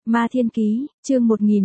Ma Thiên Ký, chương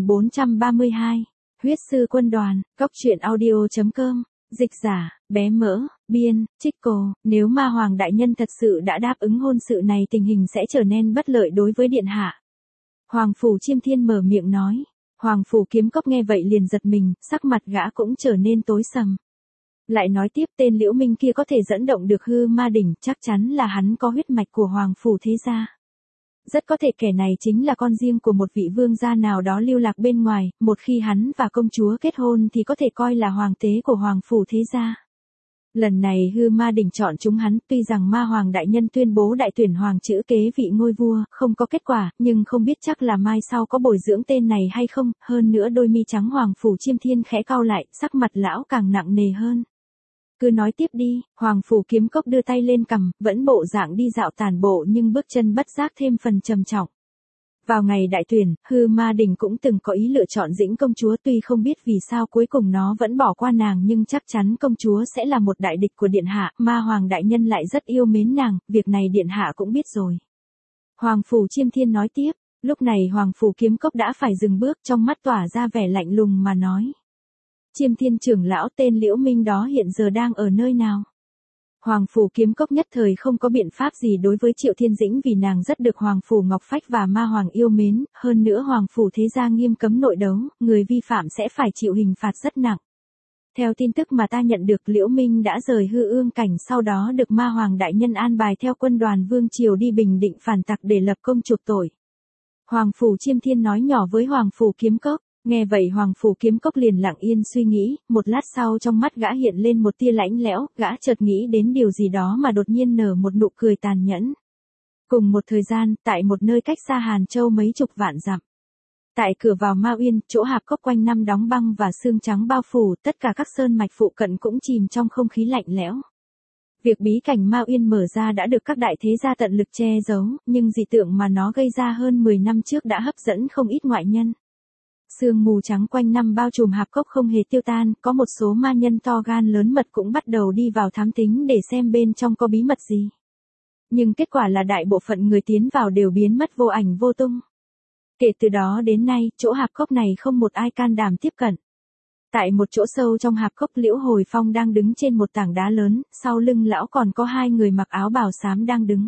1432. Huyết sư quân đoàn, góc truyện audio.com, dịch giả, bé mỡ, biên, trích cô. Nếu Ma Hoàng đại nhân thật sự đã đáp ứng hôn sự này, tình hình sẽ trở nên bất lợi đối với điện hạ. Hoàng Phủ Chiêm Thiên mở miệng nói. Hoàng Phủ Kiếm Cốc nghe vậy liền giật mình, sắc mặt gã cũng trở nên tối sầm. Lại nói tiếp, tên Liễu Minh kia có thể dẫn động được hư ma đỉnh, chắc chắn là hắn có huyết mạch của Hoàng Phủ thế gia. Rất có thể kẻ này chính là con riêng của một vị vương gia nào đó lưu lạc bên ngoài, một khi hắn và công chúa kết hôn thì có thể coi là hoàng tế của Hoàng Phủ thế gia. Lần này hư ma đỉnh chọn chúng hắn, tuy rằng Ma Hoàng đại nhân tuyên bố đại tuyển hoàng chữ kế vị ngôi vua, không có kết quả, nhưng không biết chắc là mai sau có bồi dưỡng tên này hay không, hơn nữa đôi mi trắng Hoàng Phủ Chiêm Thiên khẽ cau lại, sắc mặt lão càng nặng nề hơn. Cứ nói tiếp đi. Hoàng Phủ Kiếm Cốc đưa tay lên cằm, vẫn bộ dạng đi dạo tản bộ nhưng bước chân bất giác thêm phần trầm trọng. Vào ngày đại tuyển, hư ma đỉnh cũng từng có ý lựa chọn Dĩnh công chúa, tuy không biết vì sao cuối cùng nó vẫn bỏ qua nàng, nhưng chắc chắn công chúa sẽ là một đại địch của điện hạ, Ma Hoàng đại nhân lại rất yêu mến nàng, việc này điện hạ cũng biết rồi. Hoàng Phủ Chiêm Thiên nói tiếp. Lúc này Hoàng Phủ Kiếm Cốc đã phải dừng bước, trong mắt tỏa ra vẻ lạnh lùng mà nói. Chiêm Thiên trưởng lão, tên Liễu Minh đó hiện giờ đang ở nơi nào? Hoàng Phủ Kiếm Cốc nhất thời không có biện pháp gì đối với Triệu Thiên Dĩnh, vì nàng rất được Hoàng Phủ Ngọc Phách và Ma Hoàng yêu mến, hơn nữa Hoàng Phủ thế gia nghiêm cấm nội đấu, người vi phạm sẽ phải chịu hình phạt rất nặng. Theo tin tức mà ta nhận được, Liễu Minh đã rời Hư Ương cảnh, sau đó được Ma Hoàng đại nhân an bài theo quân đoàn vương triều đi Bình Định phản tặc để lập công chuộc tội. Hoàng Phủ Chiêm Thiên nói nhỏ với Hoàng Phủ Kiếm Cốc. Nghe vậy Hoàng Phủ Kiếm Cốc liền lặng yên suy nghĩ, một lát sau trong mắt gã hiện lên một tia lãnh lẽo, gã chợt nghĩ đến điều gì đó mà đột nhiên nở một nụ cười tàn nhẫn. Cùng một thời gian, tại một nơi cách xa Hàn Châu mấy chục vạn dặm. Tại cửa vào Ma Uyên, chỗ hạp cốc quanh năm đóng băng và sương trắng bao phủ, tất cả các sơn mạch phụ cận cũng chìm trong không khí lạnh lẽo. Việc bí cảnh Ma Uyên mở ra đã được các đại thế gia tận lực che giấu, nhưng dị tượng mà nó gây ra hơn 10 năm trước đã hấp dẫn không ít ngoại nhân. Sương mù trắng quanh năm bao trùm hạp cốc không hề tiêu tan, có một số ma nhân to gan lớn mật cũng bắt đầu đi vào thám thính để xem bên trong có bí mật gì. Nhưng kết quả là đại bộ phận người tiến vào đều biến mất vô ảnh vô tung. Kể từ đó đến nay, chỗ hạp cốc này không một ai can đảm tiếp cận. Tại một chỗ sâu trong hạp cốc, Liễu Hồi Phong đang đứng trên một tảng đá lớn, sau lưng lão còn có hai người mặc áo bào xám đang đứng.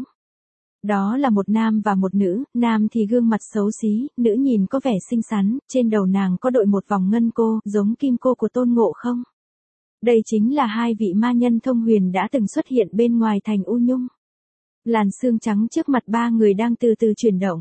Đó là một nam và một nữ, nam thì gương mặt xấu xí, nữ nhìn có vẻ xinh xắn, trên đầu nàng có đội một vòng ngân cô, giống kim cô của Tôn Ngộ Không. Đây chính là hai vị ma nhân thông huyền đã từng xuất hiện bên ngoài thành U Nhung. Làn sương trắng trước mặt ba người đang từ từ chuyển động.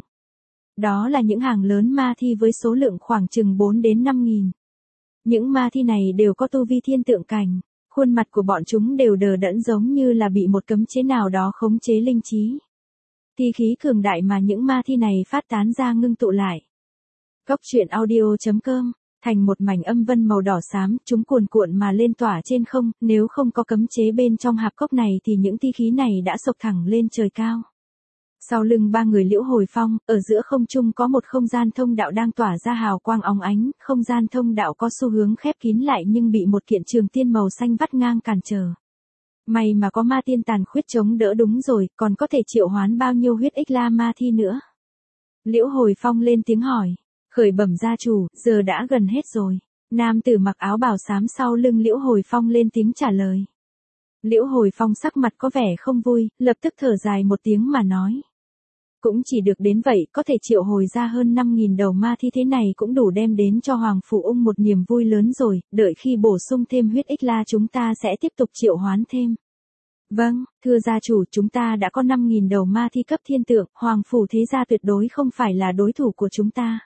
Đó là những hàng lớn ma thi với số lượng khoảng chừng 4 đến 5 nghìn. Những ma thi này đều có tu vi thiên tượng cảnh, khuôn mặt của bọn chúng đều đờ đẫn giống như là bị một cấm chế nào đó khống chế linh trí. Thi khí cường đại mà những ma thi này phát tán ra ngưng tụ lại. Góc truyện audio.com, thành một mảnh âm vân màu đỏ xám, chúng cuồn cuộn mà lên tỏa trên không, nếu không có cấm chế bên trong hạp cốc này thì những thi khí này đã xộc thẳng lên trời cao. Sau lưng ba người Liễu Hồi Phong, ở giữa không trung có một không gian thông đạo đang tỏa ra hào quang óng ánh, không gian thông đạo có xu hướng khép kín lại nhưng bị một kiện trường tiên màu xanh vắt ngang cản trở. May mà có ma tiên tàn khuyết chống đỡ, đúng rồi, còn có thể triệu hoán bao nhiêu huyết ích la ma thi nữa? Liễu Hồi Phong lên tiếng hỏi. Khởi bẩm gia chủ, giờ đã gần hết rồi. Nam tử mặc áo bào xám sau lưng Liễu Hồi Phong lên tiếng trả lời. Liễu Hồi Phong sắc mặt có vẻ không vui, lập tức thở dài một tiếng mà nói. Cũng chỉ được đến vậy, có thể triệu hồi ra hơn 5.000 đầu ma thi thế này cũng đủ đem đến cho Hoàng Phủ Ung một niềm vui lớn rồi, đợi khi bổ sung thêm huyết ích la chúng ta sẽ tiếp tục triệu hoán thêm. Vâng, thưa gia chủ, chúng ta đã có 5.000 đầu ma thi cấp thiên tượng, Hoàng Phủ thế gia tuyệt đối không phải là đối thủ của chúng ta.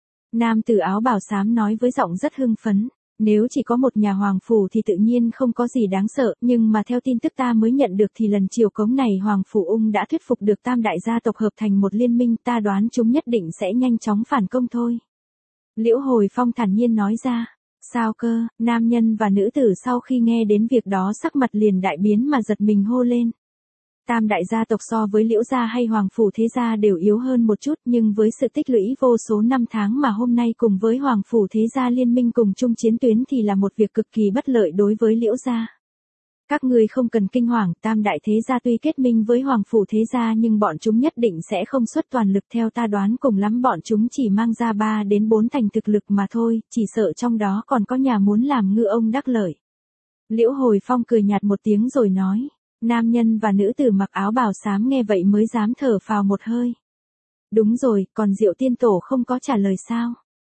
Nam tử áo bào xám nói với giọng rất hưng phấn. Nếu chỉ có một nhà Hoàng Phủ thì tự nhiên không có gì đáng sợ, nhưng mà theo tin tức ta mới nhận được thì lần triều cống này Hoàng Phủ Ung đã thuyết phục được tam đại gia tộc hợp thành một liên minh, ta đoán chúng nhất định sẽ nhanh chóng phản công thôi. Liễu Hồi Phong thản nhiên nói ra. Sao cơ? Nam nhân và nữ tử sau khi nghe đến việc đó sắc mặt liền đại biến mà giật mình hô lên. Tam đại gia tộc so với Liễu gia hay Hoàng Phủ thế gia đều yếu hơn một chút, nhưng với sự tích lũy vô số năm tháng mà hôm nay cùng với Hoàng Phủ thế gia liên minh cùng chung chiến tuyến thì là một việc cực kỳ bất lợi đối với Liễu gia. Các ngươi không cần kinh hoàng, tam đại thế gia tuy kết minh với hoàng phủ thế gia nhưng bọn chúng nhất định sẽ không xuất toàn lực, theo ta đoán cùng lắm bọn chúng chỉ mang ra 3 đến 4 thành thực lực mà thôi, chỉ sợ trong đó còn có nhà muốn làm ngư ông đắc lợi. Liễu Hồi Phong cười nhạt một tiếng rồi nói, nam nhân và nữ tử mặc áo bào xám nghe vậy mới dám thở phào một hơi. Đúng rồi, còn Diệu tiên tổ không có trả lời sao?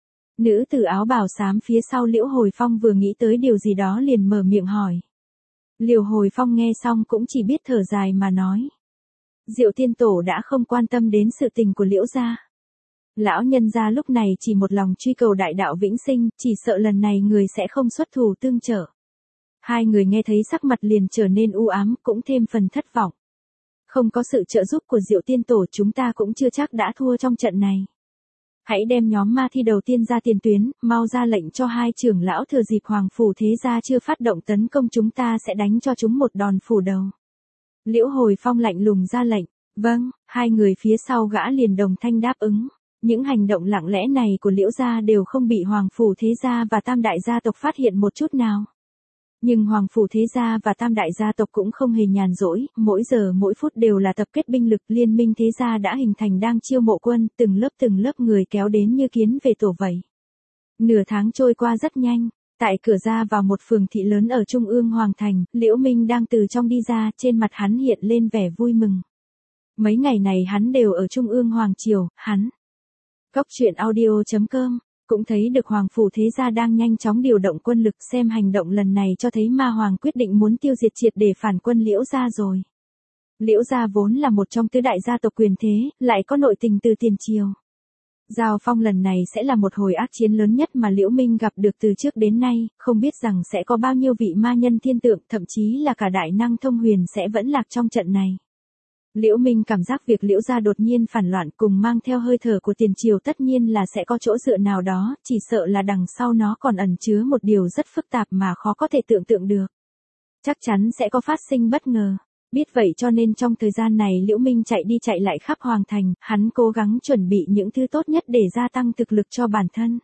Nữ tử áo bào xám phía sau Liễu Hồi Phong vừa nghĩ tới điều gì đó liền mở miệng hỏi. Liễu Hồi Phong nghe xong cũng chỉ biết thở dài mà nói. Diệu tiên tổ đã không quan tâm đến sự tình của Liễu gia. Lão nhân gia lúc này chỉ một lòng truy cầu đại đạo vĩnh sinh, chỉ sợ lần này người sẽ không xuất thủ tương trợ. Hai người nghe thấy sắc mặt liền trở nên u ám, cũng thêm phần thất vọng. Không có sự trợ giúp của Diệu tiên tổ chúng ta cũng chưa chắc đã thua trong trận này. Hãy đem nhóm ma thi đầu tiên ra tiền tuyến, mau ra lệnh cho hai trưởng lão thừa dịp hoàng phủ thế gia chưa phát động tấn công chúng ta sẽ đánh cho chúng một đòn phủ đầu. Liễu Hồi Phong lạnh lùng ra lệnh, vâng, hai người phía sau gã liền đồng thanh đáp ứng. Những hành động lặng lẽ này của Liễu gia đều không bị hoàng phủ thế gia và tam đại gia tộc phát hiện một chút nào. Nhưng hoàng phủ thế gia và tam đại gia tộc cũng không hề nhàn rỗi, mỗi giờ mỗi phút đều là tập kết binh lực, liên minh thế gia đã hình thành đang chiêu mộ quân, từng lớp người kéo đến như kiến về tổ vậy. Nửa tháng trôi qua rất nhanh, tại cửa ra vào một phường thị lớn ở trung ương hoàng thành, Liễu Minh đang từ trong đi ra, trên mặt hắn hiện lên vẻ vui mừng. Mấy ngày này hắn đều ở trung ương hoàng triều, hắn. Cốc truyện audio.com cũng thấy được hoàng phủ thế gia đang nhanh chóng điều động quân lực, xem hành động lần này cho thấy ma hoàng quyết định muốn tiêu diệt triệt để phản quân Liễu gia rồi. Liễu gia vốn là một trong tứ đại gia tộc quyền thế, lại có nội tình từ tiền triều. Giao phong lần này sẽ là một hồi ác chiến lớn nhất mà Liễu Minh gặp được từ trước đến nay, không biết rằng sẽ có bao nhiêu vị ma nhân thiên tượng, thậm chí là cả đại năng thông huyền sẽ vẫn lạc trong trận này. Liễu Minh cảm giác việc Liễu gia đột nhiên phản loạn cùng mang theo hơi thở của tiền triều tất nhiên là sẽ có chỗ dựa nào đó, chỉ sợ là đằng sau nó còn ẩn chứa một điều rất phức tạp mà khó có thể tưởng tượng được. Chắc chắn sẽ có phát sinh bất ngờ. Biết vậy cho nên trong thời gian này Liễu Minh chạy đi chạy lại khắp hoàng thành, hắn cố gắng chuẩn bị những thứ tốt nhất để gia tăng thực lực cho bản thân.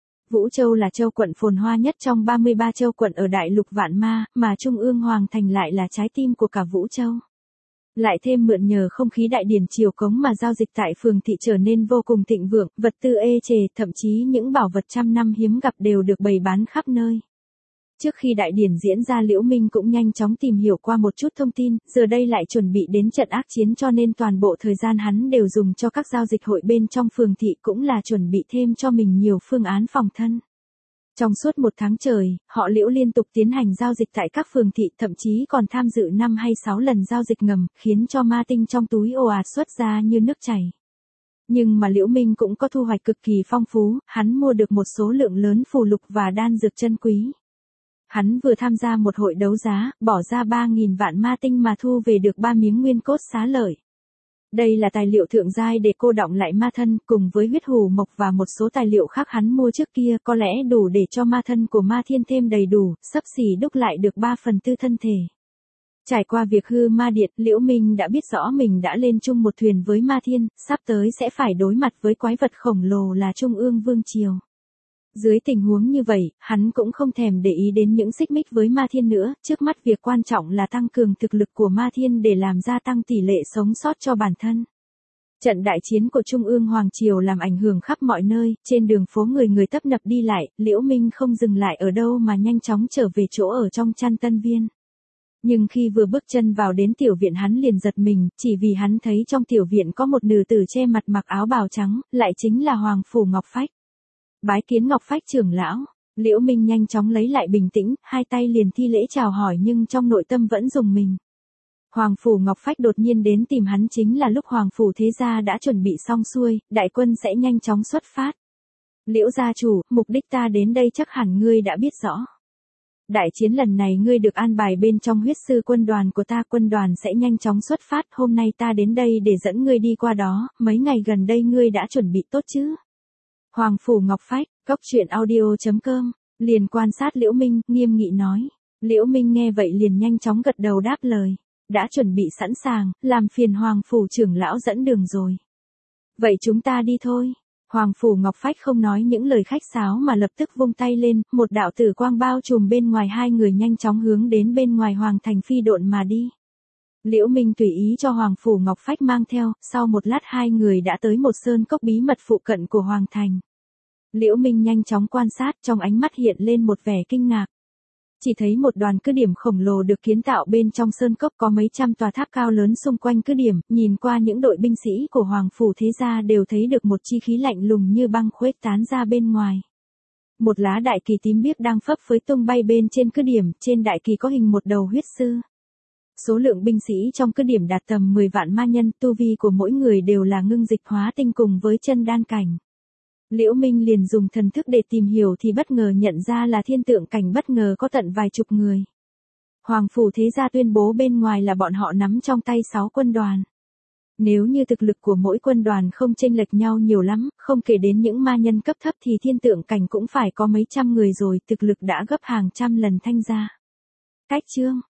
Vũ Châu là châu quận phồn hoa nhất trong 33 châu quận ở đại lục Vạn Ma, mà trung ương hoàng thành lại là trái tim của cả Vũ Châu. Lại thêm mượn nhờ không khí đại điển triều cống mà giao dịch tại phường thị trở nên vô cùng thịnh vượng, vật tư ê chề, thậm chí những bảo vật trăm năm hiếm gặp đều được bày bán khắp nơi. Trước khi đại điển diễn ra Liễu Minh cũng nhanh chóng tìm hiểu qua một chút thông tin, giờ đây lại chuẩn bị đến trận ác chiến cho nên toàn bộ thời gian hắn đều dùng cho các giao dịch hội bên trong phường thị, cũng là chuẩn bị thêm cho mình nhiều phương án phòng thân. Trong suốt một tháng trời, họ Liễu liên tục tiến hành giao dịch tại các phường thị, thậm chí còn tham dự 5 hay 6 lần giao dịch ngầm, khiến cho ma tinh trong túi ồ ạt xuất ra như nước chảy. Nhưng mà Liễu Minh cũng có thu hoạch cực kỳ phong phú, hắn mua được một số lượng lớn phù lục và đan dược chân quý. Hắn vừa tham gia một hội đấu giá, bỏ ra 3.000 vạn ma tinh mà thu về được 3 miếng nguyên cốt xá lợi. Đây là tài liệu thượng giai để cô đọng lại ma thân, cùng với huyết hù mộc và một số tài liệu khác hắn mua trước kia, có lẽ đủ để cho ma thân của ma thiên thêm đầy đủ, xấp xỉ đúc lại được 3/4 thân thể. Trải qua việc hư ma điện, Liễu Minh đã biết rõ mình đã lên chung một thuyền với ma thiên, sắp tới sẽ phải đối mặt với quái vật khổng lồ là Trung ương Vương Triều. Dưới tình huống như vậy, hắn cũng không thèm để ý đến những xích mích với ma thiên nữa, trước mắt việc quan trọng là tăng cường thực lực của ma thiên để làm gia tăng tỷ lệ sống sót cho bản thân. Trận đại chiến của Trung ương Hoàng Triều làm ảnh hưởng khắp mọi nơi, trên đường phố người tấp nập đi lại, Liễu Minh không dừng lại ở đâu mà nhanh chóng trở về chỗ ở trong Trăn Tân Viên. Nhưng khi vừa bước chân vào đến tiểu viện hắn liền giật mình, chỉ vì hắn thấy trong tiểu viện có một nữ tử che mặt mặc áo bào trắng, lại chính là Hoàng Phủ Ngọc Phách. Bái kiến Ngọc Phách trưởng lão, Liễu Minh nhanh chóng lấy lại bình tĩnh, hai tay liền thi lễ chào hỏi nhưng trong nội tâm vẫn rùng mình. Hoàng Phủ Ngọc Phách đột nhiên đến tìm hắn chính là lúc Hoàng Phủ thế gia đã chuẩn bị xong xuôi, đại quân sẽ nhanh chóng xuất phát. Liễu gia chủ, mục đích ta đến đây chắc hẳn ngươi đã biết rõ. Đại chiến lần này ngươi được an bài bên trong huyết sư quân đoàn của ta, quân đoàn sẽ nhanh chóng xuất phát, hôm nay ta đến đây để dẫn ngươi đi qua đó, mấy ngày gần đây ngươi đã chuẩn bị tốt chứ? Hoàng Phủ Ngọc Phách, cốc truyện audio.com, liền quan sát Liễu Minh, nghiêm nghị nói. Liễu Minh nghe vậy liền nhanh chóng gật đầu đáp lời. Đã chuẩn bị sẵn sàng, làm phiền Hoàng Phủ trưởng lão dẫn đường rồi. Vậy chúng ta đi thôi. Hoàng Phủ Ngọc Phách không nói những lời khách sáo mà lập tức vung tay lên, một đạo tử quang bao trùm bên ngoài hai người nhanh chóng hướng đến bên ngoài Hoàng thành phi độn mà đi. Liễu Minh tùy ý cho Hoàng Phủ Ngọc Phách mang theo, sau một lát hai người đã tới một sơn cốc bí mật phụ cận của Hoàng thành. Liễu Minh nhanh chóng quan sát, trong ánh mắt hiện lên một vẻ kinh ngạc. Chỉ thấy một đoàn cứ điểm khổng lồ được kiến tạo bên trong sơn cốc, có mấy trăm tòa tháp cao lớn xung quanh cứ điểm, nhìn qua những đội binh sĩ của Hoàng Phủ Thế Gia đều thấy được một chi khí lạnh lùng như băng khuếch tán ra bên ngoài. Một lá đại kỳ tím biếc đang phấp phới tung bay bên trên cứ điểm, trên đại kỳ có hình một đầu huyết sư. Số lượng binh sĩ trong cứ điểm đạt tầm 10 vạn ma nhân, tu vi của mỗi người đều là ngưng dịch hóa tinh cùng với chân đan cảnh. Liễu Minh liền dùng thần thức để tìm hiểu thì bất ngờ nhận ra là thiên tượng cảnh bất ngờ có tận vài chục người. Hoàng Phủ Thế Gia tuyên bố bên ngoài là bọn họ nắm trong tay 6 quân đoàn. Nếu như thực lực của mỗi quân đoàn không chênh lệch nhau nhiều lắm, không kể đến những ma nhân cấp thấp thì thiên tượng cảnh cũng phải có mấy trăm người rồi, thực lực đã gấp hàng trăm lần Thanh gia. Cách chương